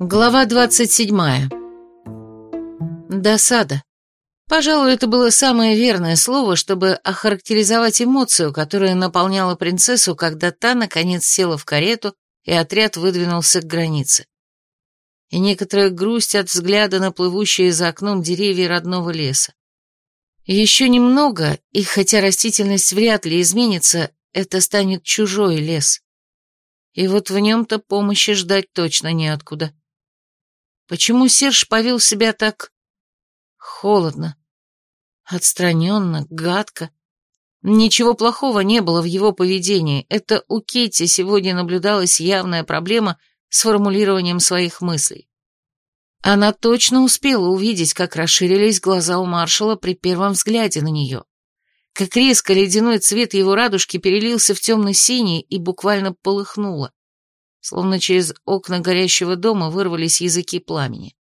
Глава 27. Досада. Пожалуй, это было самое верное слово, чтобы охарактеризовать эмоцию, которая наполняла принцессу, когда та, наконец, села в карету, и отряд выдвинулся к границе. И некоторая грусть от взгляда на плывущие за окном деревья родного леса. Еще немного, и хотя растительность вряд ли изменится, это станет чужой лес. И вот в нем-то помощи ждать точно неоткуда. Почему Серж повел себя так холодно, отстраненно, гадко? Ничего плохого не было в его поведении. Это у Китти сегодня наблюдалась явная проблема с формулированием своих мыслей. Она точно успела увидеть, как расширились глаза у маршала при первом взгляде на нее. Как резко ледяной цвет его радужки перелился в темно-синий и буквально полыхнуло, словно через окна горящего дома вырвались языки пламени.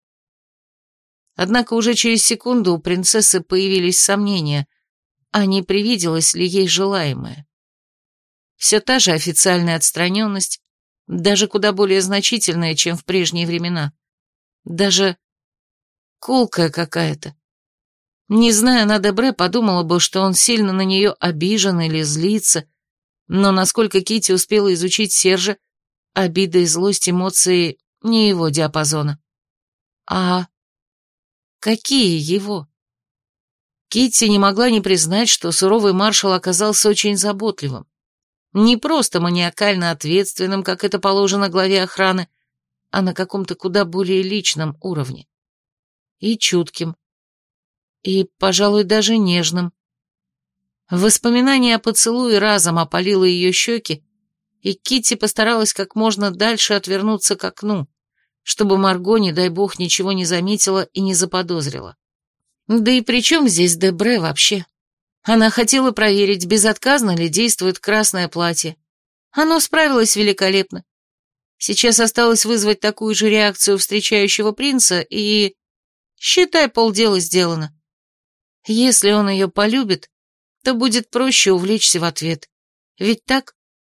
Однако уже через секунду у принцессы появились сомнения, а не привиделось ли ей желаемое. Все та же официальная отстраненность, даже куда более значительная, чем в прежние времена. Даже колкая какая-то. Не зная на Дебре, подумала бы, что он сильно на нее обижен или злится, но насколько Китти успела изучить Сержа, обида и злость эмоции не его диапазона. А какие его? Китти не могла не признать, что суровый маршал оказался очень заботливым. Не просто маниакально ответственным, как это положено главе охраны, а на каком-то куда более личном уровне. И чутким. И, пожалуй, даже нежным. Воспоминание о поцелуе разом опалило ее щеки, и Китти постаралась как можно дальше отвернуться к окну, чтобы Марго, не дай бог, ничего не заметила и не заподозрила. Да и при чем здесь Дебре вообще? Она хотела проверить, безотказно ли действует красное платье. Оно справилось великолепно. Сейчас осталось вызвать такую же реакцию встречающего принца, и... считай, полдела сделано. Если он ее полюбит, то будет проще увлечься в ответ. Ведь так?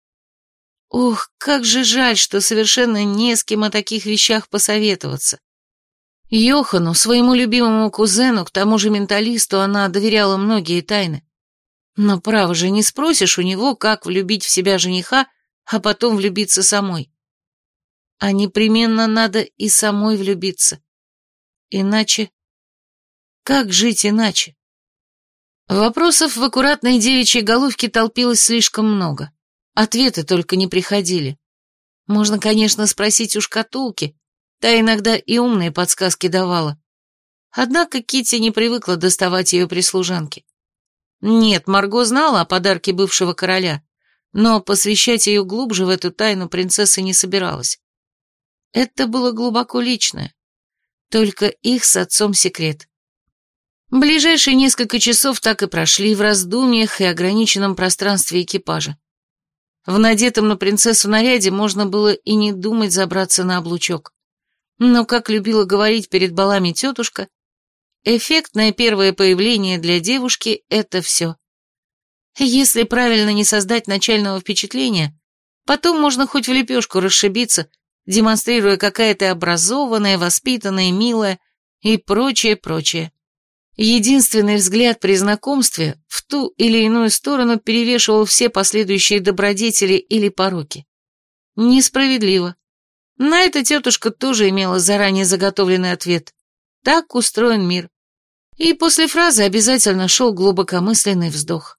Ох, как же жаль, что совершенно не с кем о таких вещах посоветоваться. Йохану, своему любимому кузену, к тому же менталисту, она доверяла многие тайны. Но, право же, не спросишь у него, как влюбить в себя жениха, а потом влюбиться самой. А непременно надо и самой влюбиться. Иначе... как жить иначе? Вопросов в аккуратной девичьей головке толпилось слишком много. Ответы только не приходили. Можно, конечно, спросить у шкатулки, та иногда и умные подсказки давала. Однако Китти не привыкла доставать ее при служанке. Нет, Марго знала о подарке бывшего короля, но посвящать ее глубже в эту тайну принцесса не собиралась. Это было глубоко личное. Только их с отцом секрет. Ближайшие несколько часов так и прошли в раздумьях и ограниченном пространстве экипажа. В надетом на принцессу наряде можно было и не думать забраться на облучок. Но, как любила говорить перед балами тетушка, эффектное первое появление для девушки — это все. Если правильно не создать начального впечатления, потом можно хоть в лепешку расшибиться, демонстрируя, какая ты образованная, воспитанная, милая и прочее. Единственный взгляд при знакомстве в ту или иную сторону перевешивал все последующие добродетели или пороки. Несправедливо. На это тетушка тоже имела заранее заготовленный ответ. Так устроен мир. И после фразы обязательно шел глубокомысленный вздох.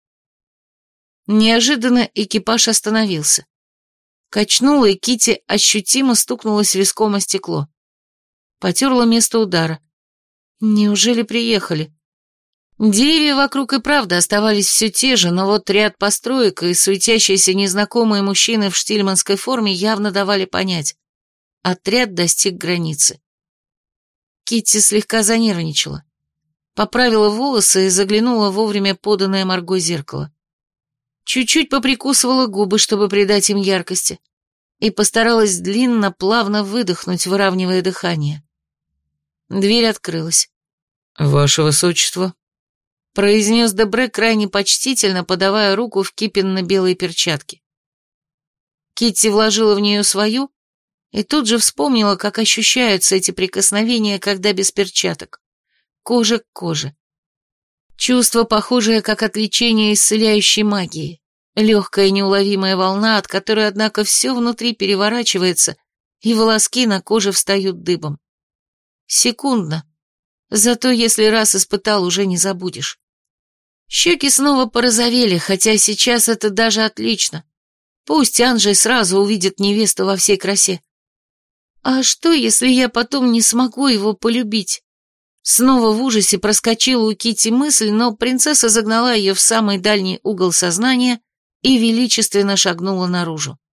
Неожиданно экипаж остановился. Качнула, и Китти ощутимо стукнулась виском о стекло. Потерла место удара. Неужели приехали? Деревья вокруг и правда оставались все те же, но вот ряд построек и суетящиеся незнакомые мужчины в штильманской форме явно давали понять. Отряд достиг границы. Китти слегка занервничала. Поправила волосы и заглянула вовремя поданное Марго зеркало. Чуть-чуть поприкусывала губы, чтобы придать им яркости, и постаралась длинно, плавно выдохнуть, выравнивая дыхание. Дверь открылась. «Ваше высочество», — произнес Дебре крайне почтительно, подавая руку в кипенно-белой перчатке. Китти вложила в нее свою И тут же вспомнила, как ощущаются эти прикосновения, когда без перчаток. Кожа к коже. Чувство, похожее как от лечения исцеляющей магии. Легкая неуловимая волна, от которой, однако, все внутри переворачивается, и волоски на коже встают дыбом. Секундно. Зато если раз испытал, уже не забудешь. Щеки снова порозовели, хотя сейчас это даже отлично. Пусть Анжей сразу увидит невесту во всей красе. А что, если я потом не смогу его полюбить? Снова в ужасе проскочила у Кити мысль, но принцесса загнала ее в самый дальний угол сознания и величественно шагнула наружу.